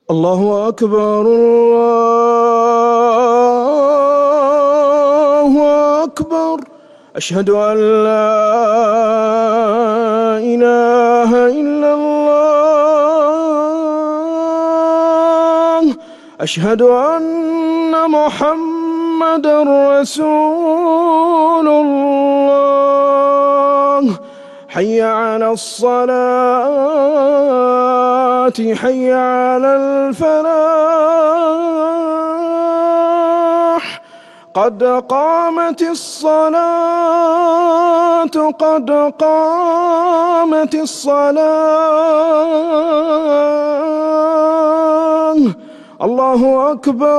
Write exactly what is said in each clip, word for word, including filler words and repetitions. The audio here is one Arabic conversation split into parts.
الله أكبر الله أكبر. أشهد أن لا إله إلا الله. أشهد أن محمدًا رسول الله. حي على الصلاة حي على الفلاح. قد قامت الصلاة قد قامت الصلاة. الله أكبر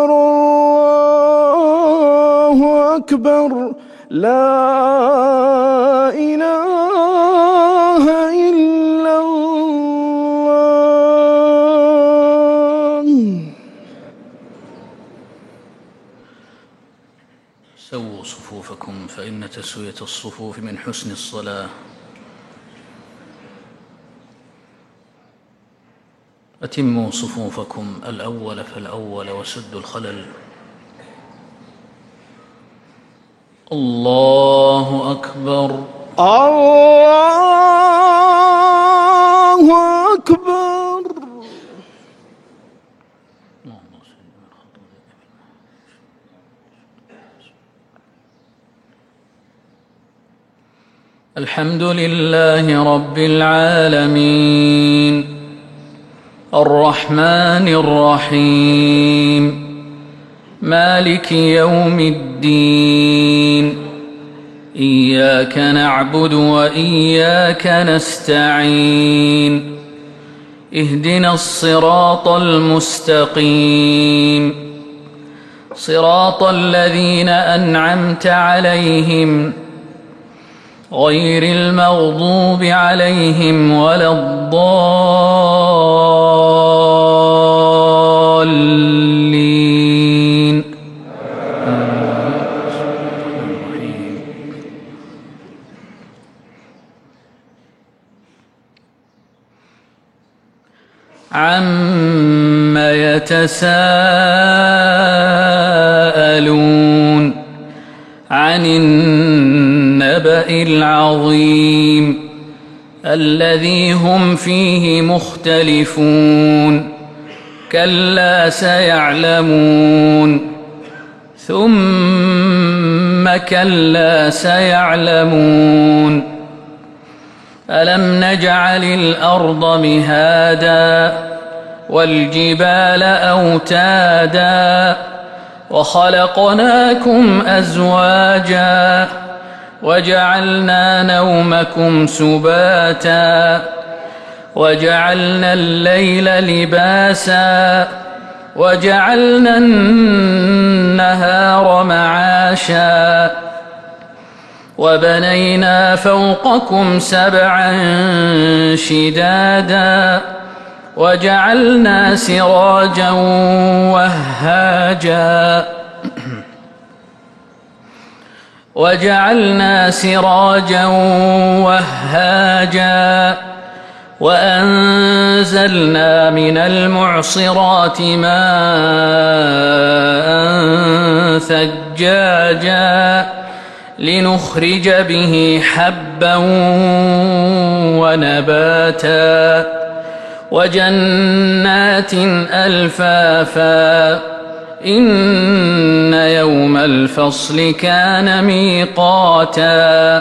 الله أكبر. لا إله إلا الله. سووا صفوفكم فإن تسوية الصفوف من حسن الصلاة. أتموا صفوفكم الأول فالأول وسدوا الخلل. الله أكبر الله أكبر. الحمد لله رب العالمين الرحمن الرحيم مالك يوم الدين. إياك نعبد وإياك نستعين. اهدنا الصراط المستقيم صراط الذين أنعمت عليهم غير المغضوب عليهم ولا الضالين. عم يتساءلون عن النبأ العظيم الذي هم فيه مختلفون. كلا سيعلمون ثم كلا سيعلمون. ألم نجعل الأرض مهادا والجبال أوتادا وخلقناكم أزواجا وجعلنا نومكم سباتا وجعلنا الليل لباسا وجعلنا النهار معاشا وبنينا فوقكم سبعا شدادا وجعلنا سراجا وهاجا وجعلنا سراجا وهاجا وأنزلنا من المعصرات ماء ثجاجا لنخرج به حبا ونباتا وجنات ألفافا. إن يوم الفصل كان ميقاتا.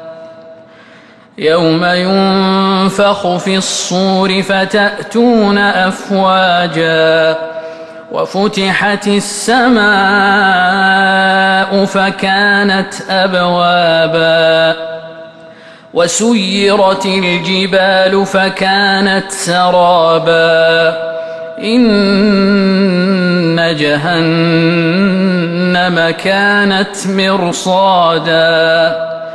يوم ينفخ في الصور فتأتون أفواجا وفتحت السماء فكانت أبوابا وسيرت الجبال فكانت سرابا. إن جهنم كانت مرصادا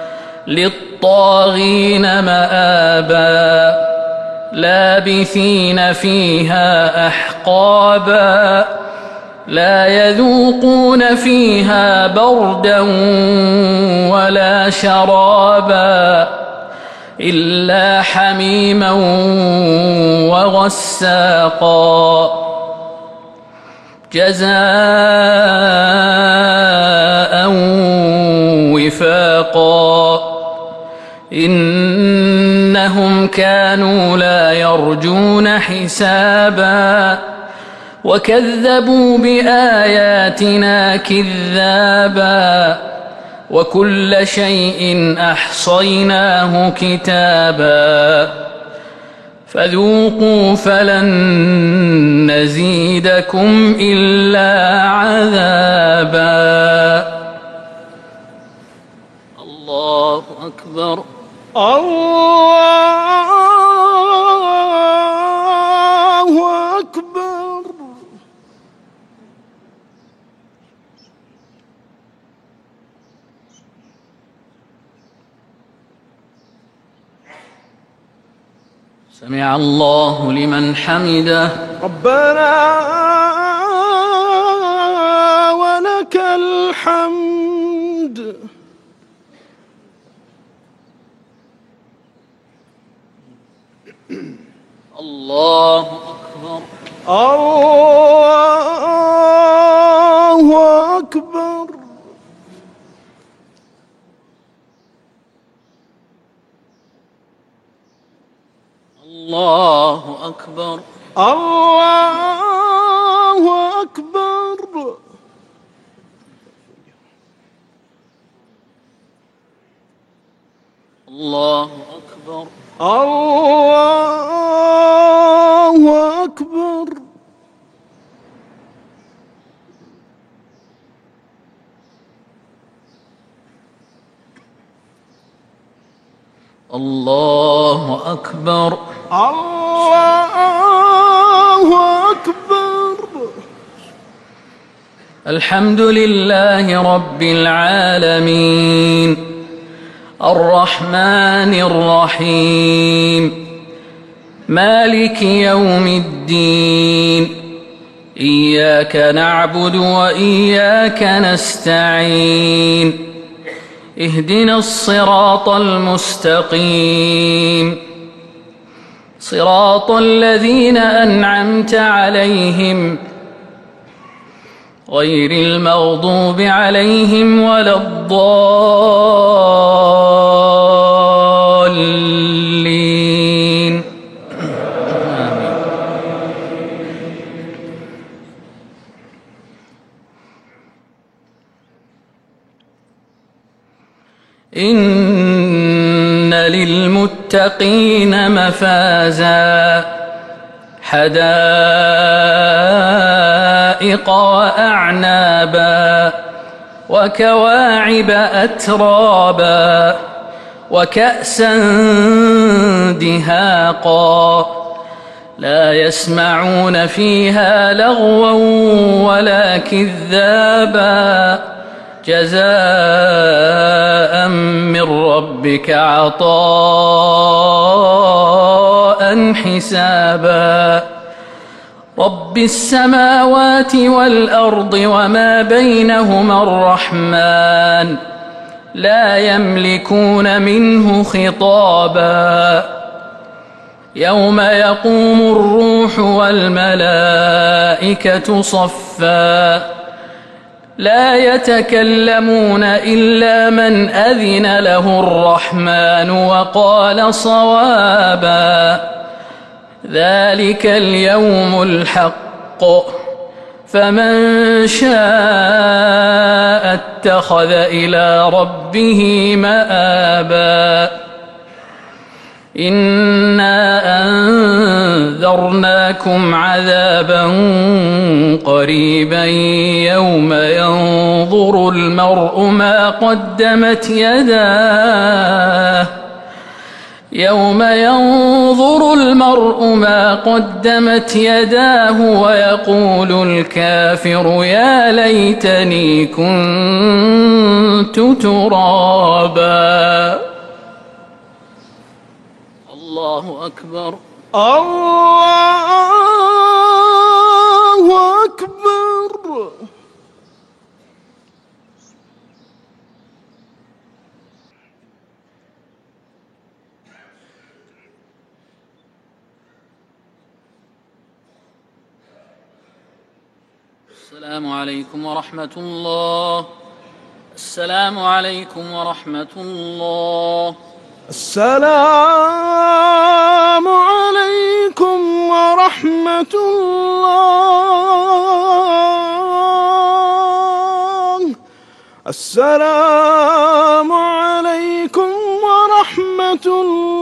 للطاغين مآبا لابثين فيها أحقابا لا يذوقون فيها بردا ولا شرابا إلا حميما وغساقا جزاء وفاقا إنهم كانوا لا يرجون حسابا وكذبوا بآياتنا كذابا وكل شيء أحصيناه كتابا فذوقوا فلن نزيدكم إلا عذابا. الله أكبر. الله أكبر. سمع الله لمن حمده. ربنا ولك الحمد. الله أكبر. الله أكبر. الله أكبر. الله أكبر. الله أكبر. الله أكبر. الله أكبر. الله أكبر. الحمد لله رب العالمين الرحمن الرحيم مالك يوم الدين إياك نعبد وإياك نستعين اهدنا الصراط المستقيم صراط الذين أنعمت عليهم غير المغضوب عليهم ولا الضالين. إن للمتقين مفازا حدائق وأعنابا وكواعب أترابا وكأسا دهاقا لا يسمعون فيها لغوا ولا كذابا جزاء من ربك عطاء حسابا رب السماوات والأرض وما بينهما الرحمن لا يملكون منه خطابا يوم يقوم الروح والملائكة صفا لا يتكلمون إلا من أذن له الرحمن وقال صوابا ذلك اليوم الحق فمن شاء اتخذ إلى ربه مآبا إنا أنذرناكم عذابا قريبا يوم ينظر المرء ما قدمت يداه يوم ينظر المرء ما قدمت يداه ويقول الكافر يا ليتني كنت ترابا. الله أكبر. الله أكبر. السلام عليكم ورحمة الله. السلام عليكم ورحمة الله. السلام عليكم ورحمة الله. السلام عليكم ورحمة الله.